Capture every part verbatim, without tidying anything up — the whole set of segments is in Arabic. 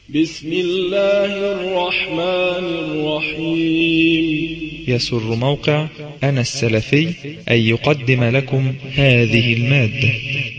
بسم الله الرحمن الرحيم. يسر موقع أنا السلفي أن يقدم لكم هذه المادة.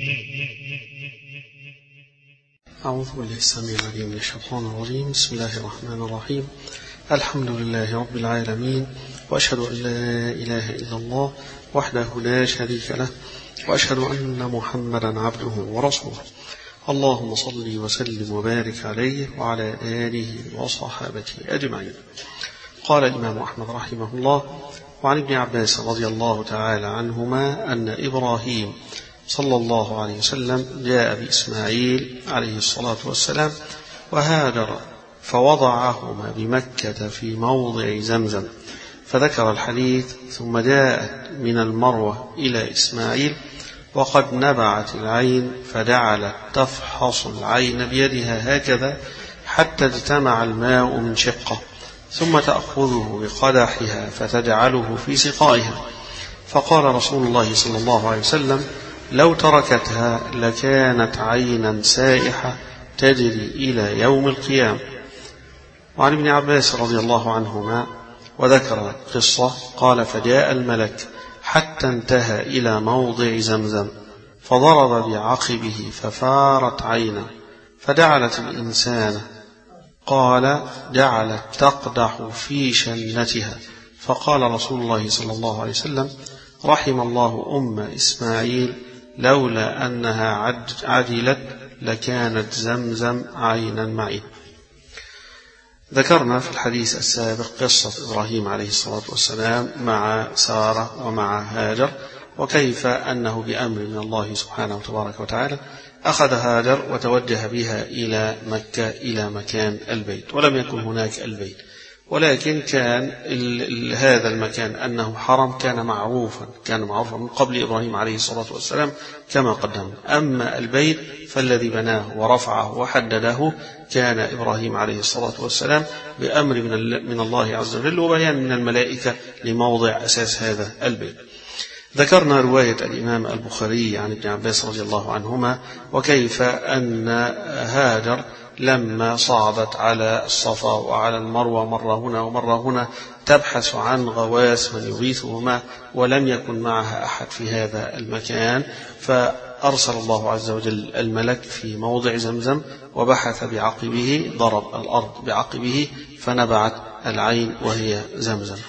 أعوذ بالله السميع العليم من الشيطان الرجيم. بسم الله الرحمن الرحيم. الحمد لله رب العالمين، وأشهد أن لا إله إلا الله وحده لا شريك له، وأشهد أن محمدا عبده ورسوله. اللهم صل وسلم وبارك عليه وعلى آله وصحابته أجمعين. قال الإمام أحمد رحمه الله: وعن ابن عباس رضي الله تعالى عنهما أن إبراهيم صلى الله عليه وسلم جاء بإسماعيل عليه الصلاة والسلام وهاجر فوضعهما بمكة في موضع زمزم، فذكر الحديث. ثم جاءت من المروة إلى إسماعيل وقد نبعت العين، فجعلت تفحص العين بيدها هكذا حتى اجتمع الماء من شقة، ثم تأخذه بقدحها فتجعله في سقائها. فقال رسول الله صلى الله عليه وسلم: لو تركتها لكانت عينا سائحة تجري إلى يوم القيامة. وعن ابن عباس رضي الله عنهما وذكر قصة قال: فجاء الملك حتى انتهى إلى موضع زمزم، فضرب بعقبه ففارت عينه، فجعلت الإنسان قال جعلت تقدح في شنتها. فقال رسول الله صلى الله عليه وسلم: رحم الله أم إسماعيل، لولا أنها عدلت لكانت زمزم عينا معين. ذكرنا في الحديث السابق قصة إبراهيم عليه الصلاة والسلام مع سارة ومع هاجر، وكيف أنه بأمر من الله سبحانه وتبارك وتعالى أخذ هاجر وتوجه بها إلى مكة إلى مكان البيت، ولم يكن هناك البيت، ولكن كان هذا المكان أنه حرم كان معروفا كان معروفا من قبل إبراهيم عليه الصلاة والسلام كما قدمنا. أما البيت فالذي بناه ورفعه وحدده كان إبراهيم عليه الصلاة والسلام بأمر من الله عز وجل وبيان من الملائكة لموضع أساس هذا البيت. ذكرنا رواية الإمام البخاري عن ابن عباس رضي الله عنهما، وكيف أن هاجر لما صعدت على الصفا وعلى المروة مرة هنا ومرة هنا تبحث عن غواص من يغيثهما، ولم يكن معها أحد في هذا المكان، فأرسل الله عز وجل الملك في موضع زمزم وبحث بعقبه، ضرب الأرض بعقبه فنبعت العين وهي زمزم،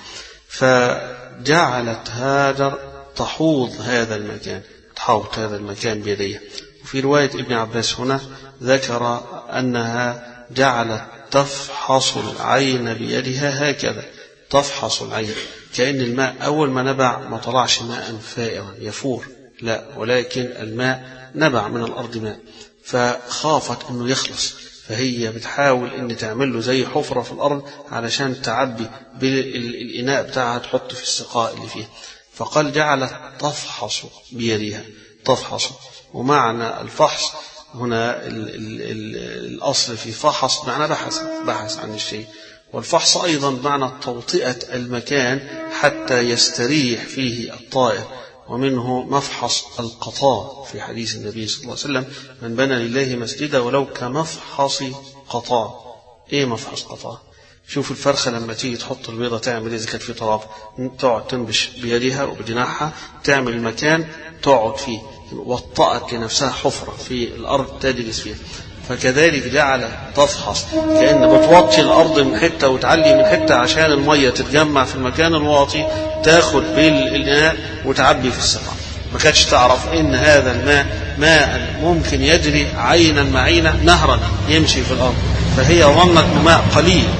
فجعلت هاجر تحوض هذا المكان تحوط هذا المكان بيديها. وفي رواية ابن عباس هنا ذكر أنها جعلت تفحص العين بيدها هكذا، تفحص العين، كأن الماء أول ما نبع ما طلعش ماء فائرا يفور، لا، ولكن الماء نبع من الأرض ماء، فخافت أنه يخلص، فهي بتحاول أن تعمل له زي حفرة في الأرض علشان تعبي بالإناء بتاعها تحط في السقاء اللي فيها. فقال جعلت تفحص بيدها، تفحص، ومعنى الفحص هنا ال ال ال الأصل في فحص معنى بحث بحث عن الشيء، والفحص أيضا معنى توطئة المكان حتى يستريح فيه الطائر، ومنه مفحص القطاء في حديث النبي صلى الله عليه وسلم: من بنى لله مسجدا ولو كمفحص قطاء. إيه مفحص قطاء؟ شوف الفرخة لما تيجي تحط البيضة تعمل إذا كانت في تراب، تقعد تنبش بيدها وبجناحها تعمل المكان تقعد فيه، وطأت لنفسها حفرة في الأرض تجلس فيها. فكذلك جعل تفحص، كأن بتوطي الأرض من حتة وتعلي من حتة عشان المية تتجمع في المكان الواطي، تاخد بالإناء وتعبي في السقاء. ما كانتش تعرف إن هذا الماء ماء ممكن يجري عينا معينا نهرا يمشي في الأرض، فهي ظنت ماء قليل،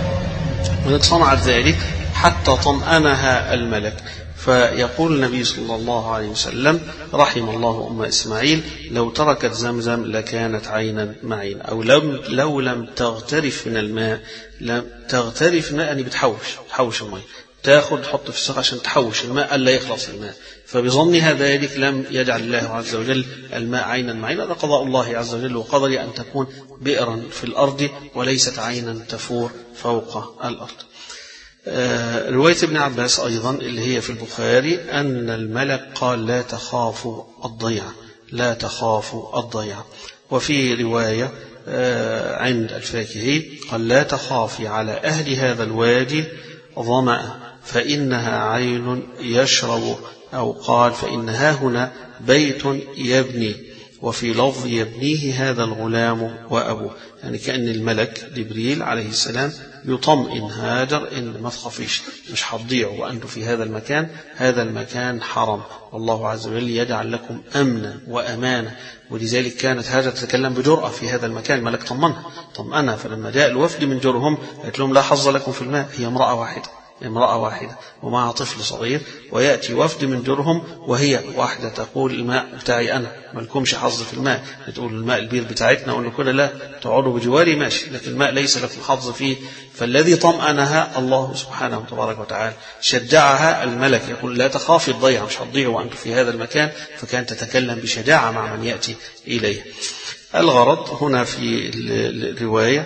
وصنعت ذلك حتى طمأنها الملك. فيقول النبي صلى الله عليه وسلم: رحم الله أم إسماعيل، لو تركت زمزم لكانت عينا معين، أو لم لو لم تغترف من الماء، لم تغترف ماء يعني بتحوش تحوش الماء، تاخد تحط في السقا عشان تحوش الماء ألا يخلص الماء، فبظنها ذلك لم يجعل الله عز وجل الماء عينا معين. هذا قضاء الله عز وجل، وقدر أن تكون بئرا في الأرض وليست عينا تفور فوق الأرض. آه رواية ابن عباس أيضا اللي هي في البخاري أن الملك قال: لا تخافوا الضيعة، لا تخافوا الضيعة. وفي رواية عند الفاكهي قال لا تخافي على أهل هذا الوادي ظمأ فإنها عين يشرب، أو قال فإنها هنا بيت يبني، وفي لفظ يبنيه هذا الغلام وأبوه، يعني كأن الملك جبريل عليه السلام يطمئن هاجر إن ما تخافيش مش هتضيعوا وأنتم في هذا المكان، هذا المكان حرم والله عز وجل يجعل لكم أمنا وأمانة. ولذلك كانت هاجر تتكلم بجرأة في هذا المكان، الملك طمنها طمأنها. فلما جاء الوفد من جرهم قالت لهم لا حظ لكم في الماء، هي امرأة واحدة امرأة واحدة ومعها طفل صغير، ويأتي وفد من جرهم وهي واحدة تقول الماء بتاعي أنا، ما لكمش حظ في الماء. تقول الماء البير بتاعتنا، أقول له كده لا، تقعدوا بجواري ماشي، لكن الماء ليس لكم حظ فيه. فالذي طمأنها الله سبحانه وتبارك وتعالى، شجعها الملك يقول لا تخافي الضيعة، مش هتضيعوا وأنتم في هذا المكان. فكانت تتكلم بشجاعة مع من يأتي إليه. الغرض هنا في الرواية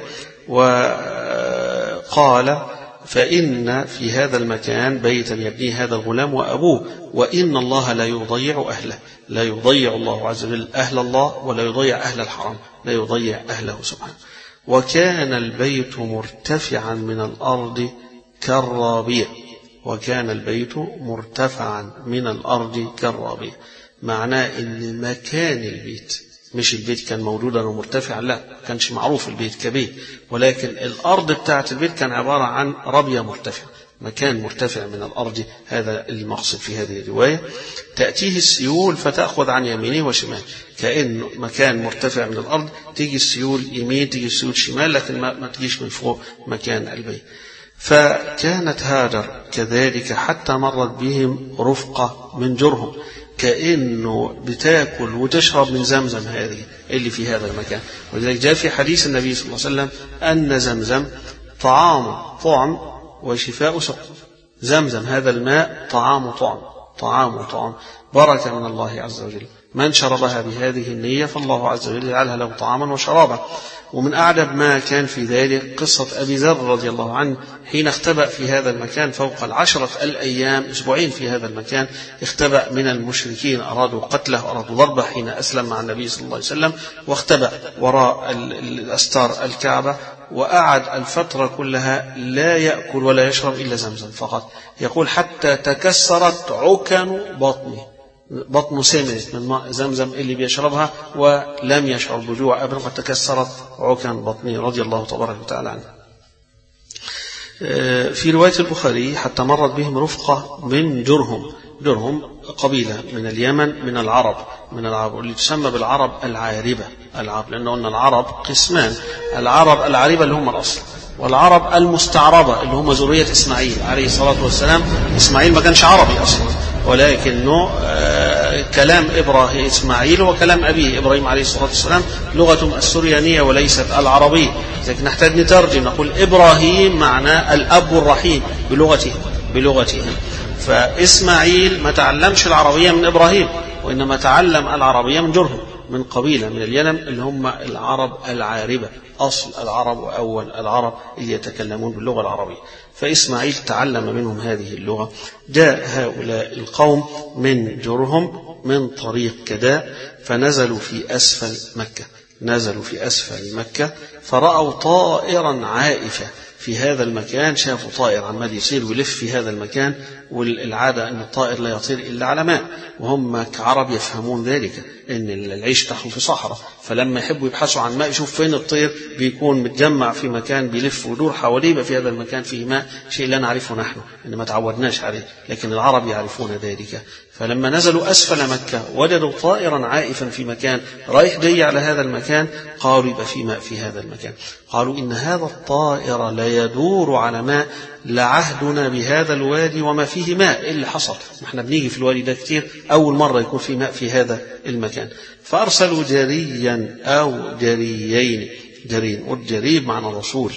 وقال فإن في هذا المكان بيتا يبنيه هذا الغلام وأبوه، وإن الله لا يضيع أهله، لا يضيع الله عز وجل أهل الله ولا يضيع أهل الحرم، لا يضيع أهله سبحانه. وكان البيت مرتفعا من الأرض كالرابيع، وكان البيت مرتفعا من الأرض كالرابيع، معناه إن مكان البيت، مش البيت كان موجودا ومرتفعا، لا كانش معروف البيت كبيت، ولكن الأرض بتاعة البيت كان عبارة عن ربية مرتفع، مكان مرتفع من الأرض. هذا المقصد في هذه الرواية. تأتيه السيول فتأخذ عن يمينه وشمال، كأنه مكان مرتفع من الأرض، تيجي السيول يمين تيجي السيول شمال، لكن ما, ما تجيش من فوق مكان البيت. فكانت هاجر كذلك حتى مرت بهم رفقة من جرهم، كأنه بتاكل وتشرب من زمزم هذه اللي في هذا المكان. ولذلك جاء في حديث النبي صلى الله عليه وسلم أن زمزم طعام طعم وشفاء سقم. زمزم هذا الماء طعام طعم، طعام طعم، بركة من الله عز وجل. من شربها بهذه النية فالله عز وجل يجعلها له طعاما وشرابا. ومن أعجب ما كان في ذلك قصة أبي ذر رضي الله عنه حين اختبأ في هذا المكان فوق العشرة الأيام، أسبوعين في هذا المكان، اختبأ من المشركين، أرادوا قتله أرادوا ضربه حين أسلم مع النبي صلى الله عليه وسلم، واختبأ وراء الأستار الكعبة، وقعد الفترة كلها لا يأكل ولا يشرب إلا زمزم فقط. يقول حتى تكسرت عكن بطنه، بطنه سمنت من ماء زمزم اللي بيشربها، ولم يشعر بجوع أبدا، قد تكسرت عكن بطنه رضي الله تبارك وتعالى عنه. في رواية البخاري حتى مرت بهم رفقة من جرهم. جرهم قبيلة من اليمن من العرب، من العرب اللي تسمى بالعرب العاربة. العرب لأنه قلنا العرب قسمان، العرب العاربة اللي هم الأصل، والعرب المستعربة اللي هم ذرية إسماعيل عليه الصلاة والسلام. إسماعيل ما كانش عربي أصلا، ولكنه كلام إبراهيم إسماعيل وكلام أبيه إبراهيم عليه الصلاة والسلام لغة السريانية وليست العربية. لكن نحتاج نترجم، نقول إبراهيم معناه الأب الرحيم بلغته بلغتهم. فإسماعيل ما تعلمش العربية من إبراهيم، وإنما تعلم العربية من جرهم، من قبيلة من اليمن اللي هم العرب العاربة، أصل العرب وأول العرب اللي يتكلمون باللغة العربية. فإسماعيل تعلم منهم هذه اللغة. جاء هؤلاء القوم من جرهم من طريق كداء، فنزلوا في أسفل مكة، نزلوا في أسفل مكة فرأوا طائرا عائفة في هذا المكان. شافوا طائر عمال يصير ويلف في هذا المكان، والعادة أن الطائر لا يطير إلا على ماء، وهم كعرب يفهمون ذلك أن العيش تحت في صحراء، فلما يحبوا يبحثوا عن ماء يشوف فين الطير بيكون متجمع في مكان بيلف ودور حواليه، في هذا المكان فيه ماء، شيء لا نعرفه نحن إن ما تعودناش عليه، لكن العرب يعرفون ذلك. فلما نزلوا أسفل مكة وجدوا طائرا عائفا في مكان رايح جاي على هذا المكان، قالوا يبقى في ماء في هذا المكان. قالوا إن هذا الطائر لا يدور على ماء، لعهدنا بهذا الوادي وما فيه ماء. إيه اللي حصل؟ احنا بنيجي في الوادي ده كتير، أول مرة يكون في ماء في هذا المكان. فأرسلوا جريا أو جريين. جري، والجري معنى رسول،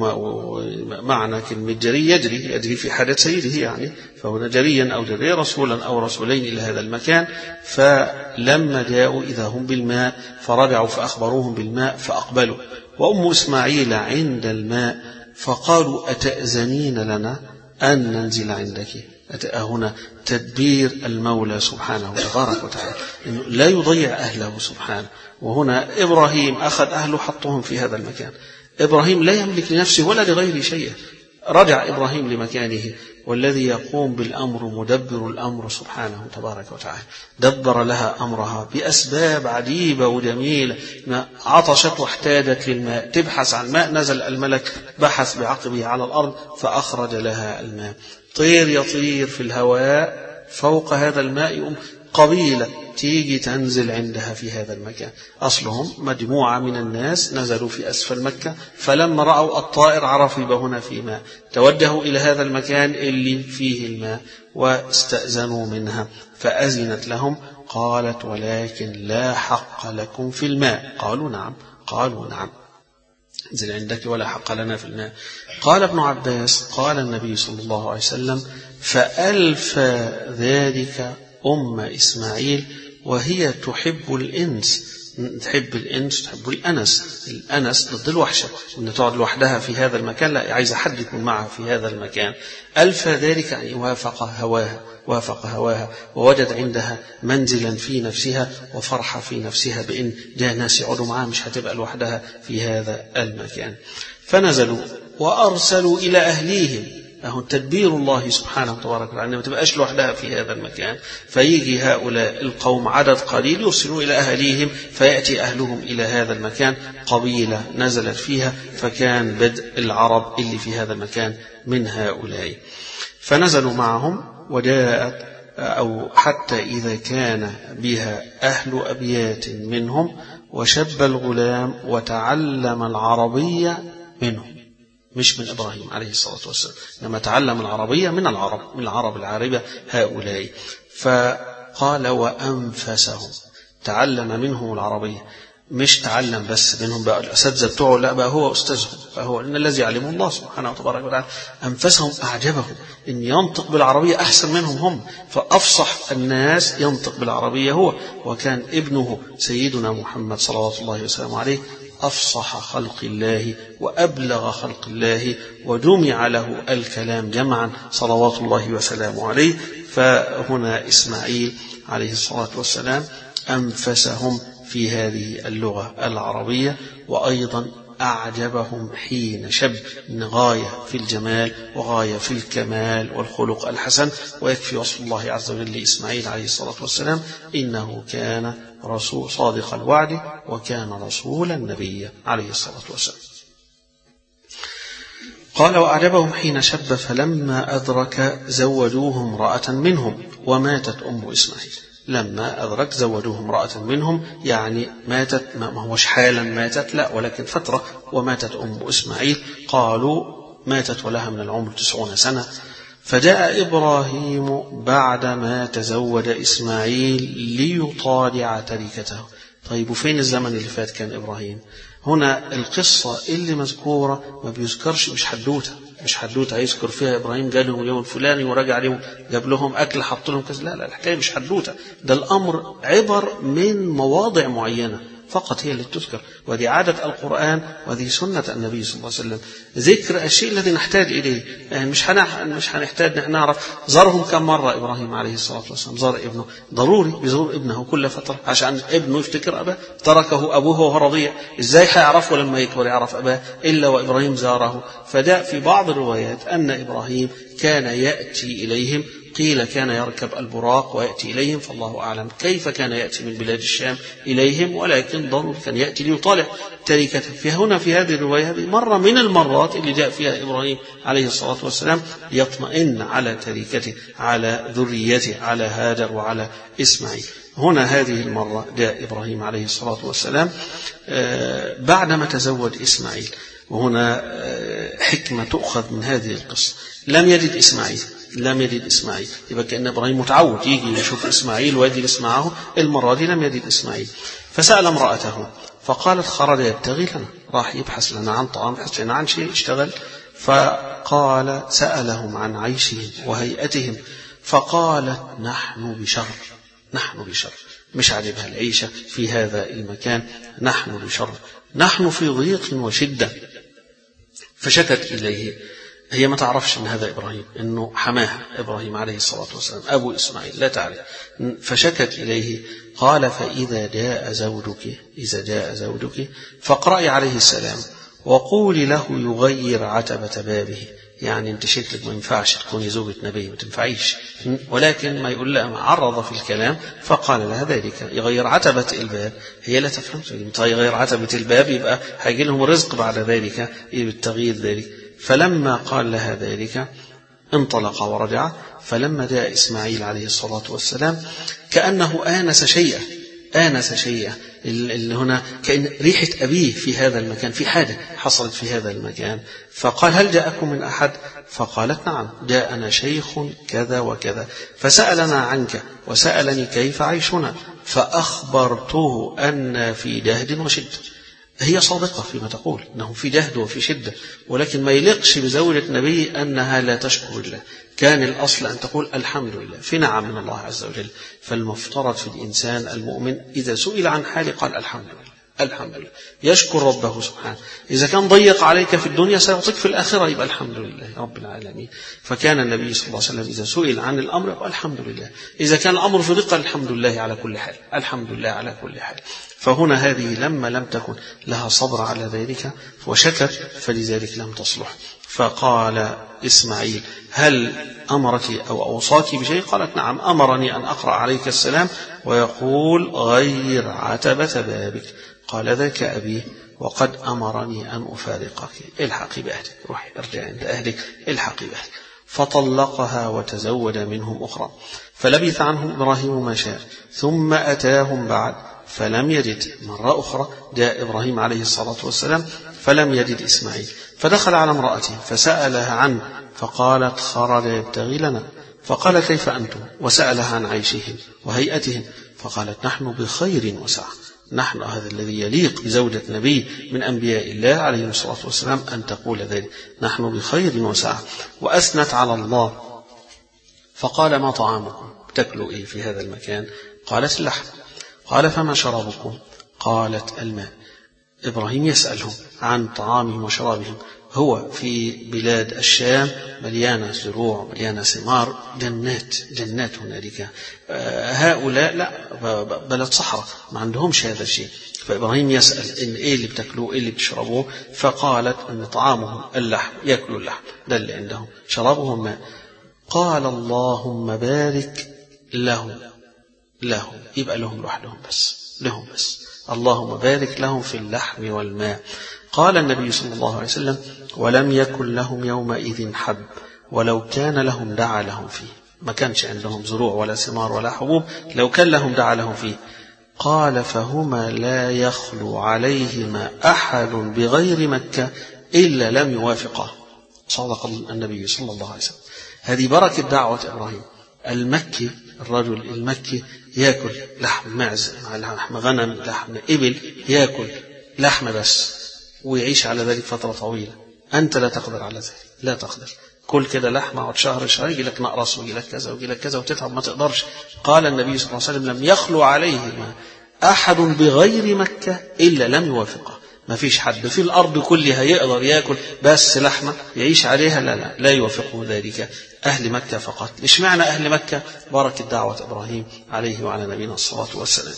ومعنى كلمة جري يجري يجري في حاجة سيده يعني، فهنا جريا أو جري رسولا أو رسولين إلى هذا المكان. فلما جاءوا إذا هم بالماء فرجعوا فأخبروهم بالماء فأقبلوا، وأم إسماعيل عند الماء فقالوا أتأذنين لنا أن ننزل عندك؟ هنا تدبير المولى سبحانه تبارك وتعالى، إنه لا يضيع أهله سبحانه. وهنا إبراهيم أخذ أهله حطهم في هذا المكان. إبراهيم لا يملك لنفسه ولا لغيره شيئا، رجع إبراهيم لمكانه، والذي يقوم بالأمر مدبر الأمر سبحانه تبارك وتعالى. دبر لها أمرها بأسباب عجيبة وجميلة، عطشت واحتاجت للماء، تبحث عن ماء، نزل الملك بحث بعقبه على الأرض فأخرج لها الماء. طير يطير في الهواء فوق هذا الماء، يقوم قبيلة تيجي تنزل عندها في هذا المكان. أصلهم مجموعة من الناس نزلوا في أسفل مكة، فلما رأوا الطائر عرفوا يبقى هنا في ماء، توجهوا إلى هذا المكان اللي فيه الماء واستأذنوا منها فأذنت لهم. قالت ولكن لا حق لكم في الماء. قالوا نعم. قالوا نعم، انزل عندك ولا حق لنا في الماء. قال ابن عباس قال النبي صلى الله عليه وسلم فألف ذلك أم إسماعيل وهي تحب الإنس، تحب الإنس تحب الأنس. الأنس ضد الوحشة، إن تقعد لوحدها في هذا المكان، لا، عايزة حد يكون معها في هذا المكان. ألف ذلك يعني وافق هواها، وافق هواها ووجد عندها منزلا في نفسها وفرحة في نفسها بإن جاء ناس يقعدوا معها، مش هتبقى لوحدها في هذا المكان. فنزلوا وأرسلوا إلى أهليهم. أهو تدبير الله سبحانه وتعالى، يعني ما تبقاش لوحدها في هذا المكان، فيجي هؤلاء القوم عدد قليل يرسلوا إلى أهليهم، فيأتي أهلهم إلى هذا المكان. قبيلة نزلت فيها، فكان بدء العرب اللي في هذا المكان من هؤلاء. فنزلوا معهم وجاءت أو حتى إذا كان بها أهل أبيات منهم وشب الغلام وتعلم العربية منهم، مش من إبراهيم عليه الصلاة والسلام، لما تعلم العربية من العرب، من العرب العربة هؤلاء. فقال وأنفسهم، تعلم منهم العربية، مش تعلم بس منهم بقى الأساتذة بتوعه، لا، بقى هو أستاذهم، فهو إن الذي علمه الله سبحانه وتبارك وتعالى. أنفسهم أعجبهم، إن ينطق بالعربية أحسن منهم هم، فأفصح الناس ينطق بالعربية هو. وكان ابنه سيدنا محمد صلوات الله وسلامه عليه أفصح خلق الله وأبلغ خلق الله، وجمع له الكلام جمعا صلوات الله وسلامه عليه. فهنا إسماعيل عليه الصلاة والسلام أنفسهم في هذه اللغة العربية، وأيضا أعجبهم حين شب، غاية في الجمال وغاية في الكمال والخلق الحسن. ويكفي وصف الله عز وجل لإسماعيل عليه الصلاة والسلام إنه كان رسول صادق الوعد وكان رسولا نبيا عليه الصلاة والسلام. قال وأعجبهم حين شب فلما أدرك زوجوه امرأة منهم وماتت أم إسماعيل. لما أدرك زوجوه امرأة منهم، يعني ماتت، ما هوش حالا ماتت، لا، ولكن فترة، وماتت أم إسماعيل. قالوا ماتت ولها من العمر تسعون سنة. فجاء إبراهيم بعدما تزوج إسماعيل ليطالع تركته. طيب وفين الزمن اللي فات كان إبراهيم؟ هنا القصة اللي مذكورة ما بيذكرش، مش حدوتة، مش حدوتة يذكر فيها إبراهيم جاء لهم اليوم الفلاني ورجع لهم جاب لهم أكل حط لهم كذا، لا لا، الحكاية مش حدوتة، ده الأمر عبر من مواضع معينة فقط هي اللي تذكر، وهذه عادة القرآن وهذه سنة النبي صلى الله عليه وسلم، ذكر الشيء الذي نحتاج إليه. يعني مش مش هنحتاج نحن نعرف زارهم كم مرة إبراهيم عليه الصلاة والسلام، زار ابنه، ضروري بيزور ابنه كل فترة عشان ابنه يفتكر أباه، تركه أبوه وهو رضيع، إزاي هيعرفه لما يكبر يعرف أباه إلا وإبراهيم زاره. فجاء في بعض الروايات أن إبراهيم كان يأتي إليهم، قيل كان يركب البراق ويأتي إليهم، فالله أعلم كيف كان يأتي من بلاد الشام إليهم، ولكن ضروري كان يأتي ليطالع تركته. فهنا في هذه الرواية مرة من المرات اللي جاء فيها إبراهيم عليه الصلاة والسلام يطمئن على تركته، على ذريته، على هاجر وعلى إسماعيل. هنا هذه المرة جاء إبراهيم عليه الصلاة والسلام بعدما تزوج إسماعيل. وهنا حكمة تؤخذ من هذه القصة، لم يجد إسماعيل، لم يجد إسماعيل، يبقى كأن إبراهيم متعود يجي يشوف إسماعيل ويجلس معه، المرة دي لم يجد إسماعيل. فسأل امرأته فقالت خرج يبتغي لنا، راح يبحث لنا عن طعام، يبحث لنا عن شيء يشتغل. فقال سألهم عن عيشهم وهيئتهم، فقالت نحن بشر، نحن بشر، مش عجبها العيشة في هذا المكان، نحن بشر، نحن في ضيق وشدة. فشكت إليه هي ما تعرفش أن هذا إبراهيم، أنه حماها إبراهيم عليه الصلاة والسلام أبو إسماعيل، لا تعرف. فشكت إليه قال فإذا جاء زوجك إذا جاء زوجك فاقرأي عليه السلام وقولي له يغير عتبة بابه. يعني انت شكلك ما ينفعش تكوني زوجة نبي، ما تنفعيش، ولكن ما يقول لها عرض في الكلام فقال لها ذلك يغير عتبة الباب. هي لا تفهم، يغير عتبة الباب يبقى هيجي لهم رزق بعد ذلك بالتغيير ذلك. فلما قال لها ذلك انطلق ورجع. فلما جاء إسماعيل عليه الصلاة والسلام كأنه آنس شيئا آنس شيئا اللي هنا كأن ريحة أبيه في هذا المكان، في حاجة حصلت في هذا المكان. فقال هل جاءكم من أحد؟ فقالت نعم جاءنا شيخ كذا وكذا فسألنا عنك وسألني كيف عيشنا فأخبرته أن في جهد وشدة. هي صادقة فيما تقول أنه في جهد وفي شدة، ولكن ما يليقش بزوجة نبي أنها لا تشكر الله. كان الأصل أن تقول الحمد لله في نعم من الله عز وجل. فالمفترض في الإنسان المؤمن إذا سئل عن حاله قال الحمد لله الحمد لله، يشكر ربه سبحانه. إذا كان ضيق عليك في الدنيا سيعطيك في الآخرة، يبقى الحمد لله رب العالمين. فكان النبي صلى الله عليه وسلم إذا سئل عن الأمر يقول الحمد لله، إذا كان الأمر في دقة الحمد لله على كل حال، الحمد لله على كل حال. فهنا هذه لما لم تكن لها صبر على ذلك وشكت فلذلك لم تصلح. فقال إسماعيل هل أمرك أو أوصاك بشيء؟ قالت نعم أمرني أن أقرأ عليك السلام ويقول غير عتبة بابك. قال ذاك أبي وقد أمرني أن أفارقك، الحقي بأهلك، روحي ارجعي عند أهلك، الحقي بأهلك. فطلقها وتزوج منهم أخرى. فلبث عنهم إبراهيم ما شاء ثم أتاهم بعد فلم يجد. مرة أخرى جاء إبراهيم عليه الصلاة والسلام فلم يجد إسماعيل، فدخل على امرأته فسألها عنه فقالت خرج يبتغي لنا. فقال كيف أنتم؟ وسألها عن عيشهم وهيئتهم فقالت نحن بخير وسعة. نحن هذا الذي يليق بزوجة نبي من أنبياء الله عليه الصلاة والسلام أن تقول ذلك، نحن بخير وسعة. وأثنت على الله. فقال ما طعامكم؟ تأكلوا إيه في هذا المكان؟ قالت اللحم. قال فما شرابكم؟ قالت الماء. إبراهيم يسألهم عن طعامهم وشرابهم. هو في بلاد الشام مليانة زروع مليانة ثمار، جنات جنات هنالك. هؤلاء لا، بلد صحراء ما عندهمش هذا الشيء. فإبراهيم يسأل إن إيه اللي بتاكلوه إيه اللي بتشربوه؟ فقالت أن طعامهم اللحم، يأكلوا اللحم، ده اللي عندهم. شرابهم ماء. قال اللهم بارك لهم لهم يبقى لهم لوحدهم بس، لهم بس، اللهم بارك لهم في اللحم والماء. قال النبي صلى الله عليه وسلم ولم يكن لهم يومئذ حب ولو كان لهم دعا لهم فيه. ما كانش عندهم زروع ولا ثمار ولا حبوب، لو كان لهم دعا لهم فيه. قال فهما لا يخلو عليهما أحد بغير مكة إلا لم يوافقه. صدق النبي صلى الله عليه وسلم. هذه بركة دعوة إبراهيم. المكي الرجل المكي يأكل لحم معز، لحم غنم، لحم إبل، يأكل لحم بس ويعيش على ذلك فترة طويلة. أنت لا تقدر على ذلك، لا تقدر. كل كده لحمة وعد شهر شهر يجي لك نقرس ويجي لك كذا ويجي لك كذا وتتعب ما تقدرش. قال النبي صلى الله عليه وسلم لم يخلو عليهما أحد بغير مكة إلا لم يوافقه. ما فيش حد في الأرض كلها يقدر يأكل بس لحمة يعيش عليها، لا لا لا يوافقه ذلك، أهل مكة فقط. إيش معنى أهل مكة؟ بركة دعوة إبراهيم عليه وعلى نبينا الصلاة والسلام.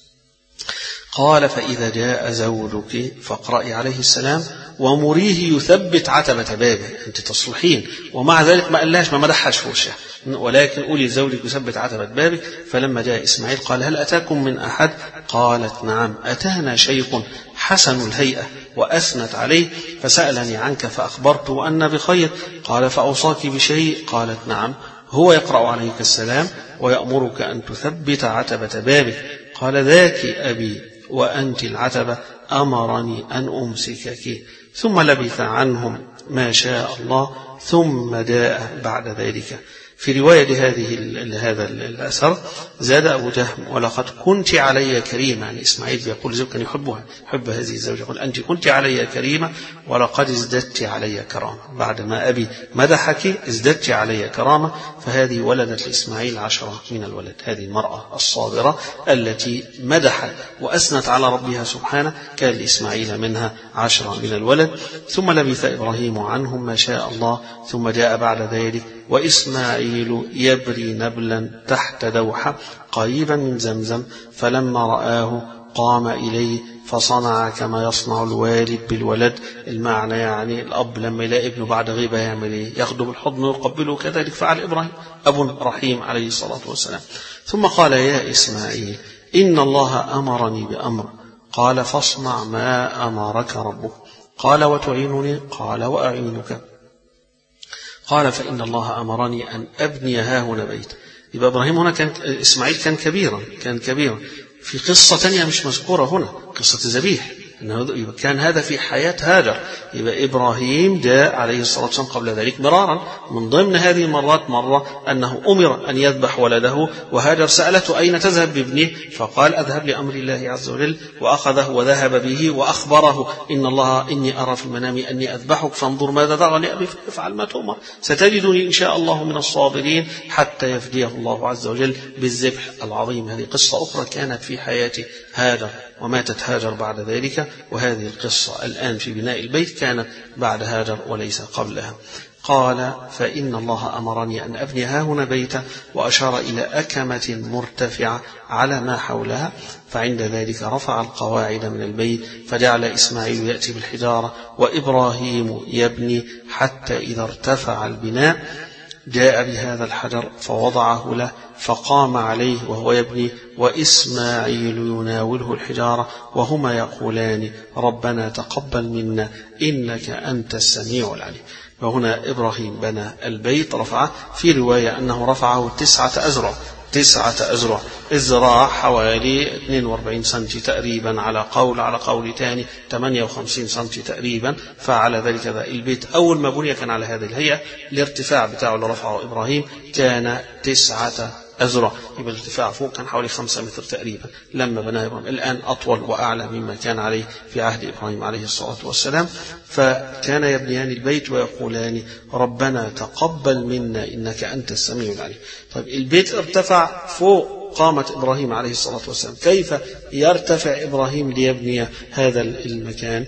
قال فإذا جاء زوجك فاقرأي عليه السلام ومريه يثبت عتبة بابه. أنت تصلحين، ومع ذلك ما قالهاش، ما مدحش في وشها، ولكن قولي لزوجك يثبت عتبة بابك. فلما جاء إسماعيل قال هل أتاكم من أحد؟ قالت نعم أتانا شيخ حسن الهيئة وأثنت عليه فسألني عنك فأخبرته أن بخير. قال فأوصاك بشيء؟ قالت نعم هو يقرأ عليك السلام ويأمرك أن تثبت عتبة بابك. قال ذاك أبي وأنت العتبة أمرني أن أمسكك. ثم لبث عنهم ما شاء الله ثم جاء بعد ذلك. في رواية لهذه لهذا الأثر زاد أبو جهم ولقد كنت علي كريمة، يعني إسماعيل بيقول زوج كان يحبها يحب هذه الزوجة، يقول أنت كنت علي كريمة ولقد ازددت علي كرامة، بعدما أبي مدحك ازددت علي كرامة. فهذه ولدت لإسماعيل عشرة من الولد، هذه المرأة الصابرة التي مدحت وأثنت على ربها سبحانه كان لإسماعيل منها عشرة من الولد. ثم لبث إبراهيم عنهم ما شاء الله، ثم جاء بعد ذلك وإسماعيل يبري نبلا تحت دوحة قريبا من زمزم، فلما رآه قام إليه فصنع كما يصنع الوالد بالولد. المعنى يعني الأب لما يلاقي ابنه بعد غيبة يعمل ايه؟ ياخده بالحضن ويقبله، كذلك فعل إبراهيم أب رحيم عليه الصلاة والسلام. ثم قال يا إسماعيل إن الله أمرني بأمر، قال فاصنع ما أمرك ربك، قال وتعينني، قال وأعينك، قال فإن الله أمرني أن أبني هاهنا بيت. يبقى إبراهيم هنا كان إسماعيل كان كبيرا كان كبيرا في قصة تانية مش مذكورة هنا، قصة الذبيح، إنه كان هذا في حياة هاجر. يبقى إبراهيم جاء عليه الصلاة والسلام قبل ذلك مرارا، من ضمن هذه المرات مرة أنه أمر أن يذبح ولده، وهاجر سألته أين تذهب بابنه؟ فقال أذهب لأمر الله عز وجل، وأخذه وذهب به وأخبره إن الله إني أرى في المنام أني أذبحك فانظر ماذا ترى أبي فافعل ما تؤمر ستجدني إن شاء الله من الصابرين، حتى يفديه الله عز وجل بالذبح العظيم. هذه قصة أخرى كانت في حياة هاجر، وماتت هاجر بعد ذلك، وهذه القصة الآن في بناء البيت كانت بعد هاجر وليس قبلها. قال فإن الله أمرني أن أبني هاهنا بيتا، وأشار إلى أكمة مرتفعة على ما حولها، فعند ذلك رفع القواعد من البيت، فجعل إسماعيل يأتي بالحجارة وإبراهيم يبني، حتى إذا ارتفع البناء جاء بهذا الحجر فوضعه له، فقام عليه وهو يبني، وإسماعيل يناوله الحجارة، وهما يقولان ربنا تقبل منا إنك أنت السميع العليم. وهنا إبراهيم بنى البيت رفعه، في رواية أنه رفعه تسعة أذرع تسعة أذرع، الذراع حوالي اثنين وأربعين سنتي تقريبا، على قول على قول تاني ثمانية وخمسين سنتي تقريبا. فعلى ذلك ذا البيت أول ما بني كان على هذه الهيئة، الارتفاع بتاعه اللي رفعه إبراهيم كان تسعة أذرع، يبقى الارتفاع فوق كان حوالي خمسة متر تقريبا لما بناه إبراهيم، الآن أطول وأعلى مما كان عليه في عهد إبراهيم عليه الصلاة والسلام. فكان يبنيان البيت ويقولان ربنا تقبل منا إنك أنت السميع العليم. طيب البيت ارتفع فوق قامة إبراهيم عليه الصلاة والسلام، كيف يرتفع إبراهيم ليبني هذا المكان؟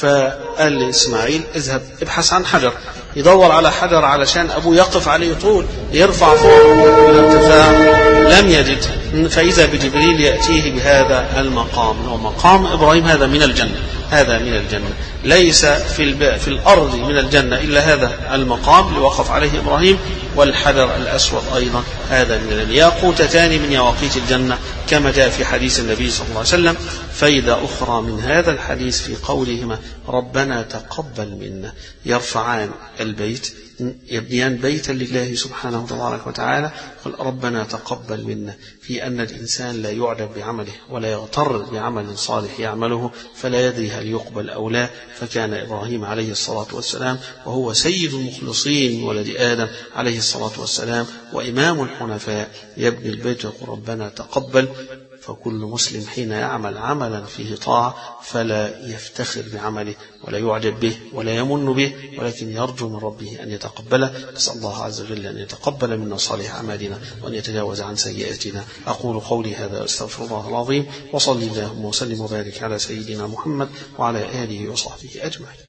فقال لإسماعيل اذهب ابحث عن حجر، يدور على حجر علشان أبوه يقف عليه طول يرفع فوق الارتفاع، لم يجد، فإذا بجبريل يأتيه بهذا المقام، هو مقام إبراهيم، هذا من الجنة هذا من الجنة ليس في, في الأرض من الجنة إلا هذا المقام اللي وقف عليه إبراهيم، والحجر الأسود أيضا هذا من الياقوتتان من يواقيت الجنة، كما جاء في حديث النبي صلى الله عليه وسلم. فإذا أخرى من هذا الحديث في قولهما ربنا تقبل منا، يرفعان البيت، يبنيان بيتا لله سبحانه وتبارك وتعالى، قال ربنا تقبل منا، في أن الإنسان لا يعجب بعمله ولا يغتر بعمل صالح يعمله فلا يدري هل يقبل أو لا. فكان إبراهيم عليه الصلاة والسلام وهو سيد المخلصين ولد آدم عليه الصلاة والسلام وإمام الحنفاء يبني البيت ويقول ربنا تقبل. فكل مسلم حين يعمل عملا فيه طاعة فلا يفتخر بعمله ولا يعجب به ولا يمن به، ولكن يرجو من ربه أن يتقبله. نسأل الله عز وجل أن يتقبل منا صالح أعمالنا وأن يتجاوز عن سيئاتنا. أقول قولي هذا أستغفر الله العظيم، وصلي اللهم وسلم وبارك على سيدنا محمد وعلى آله وصحبه أجمعين.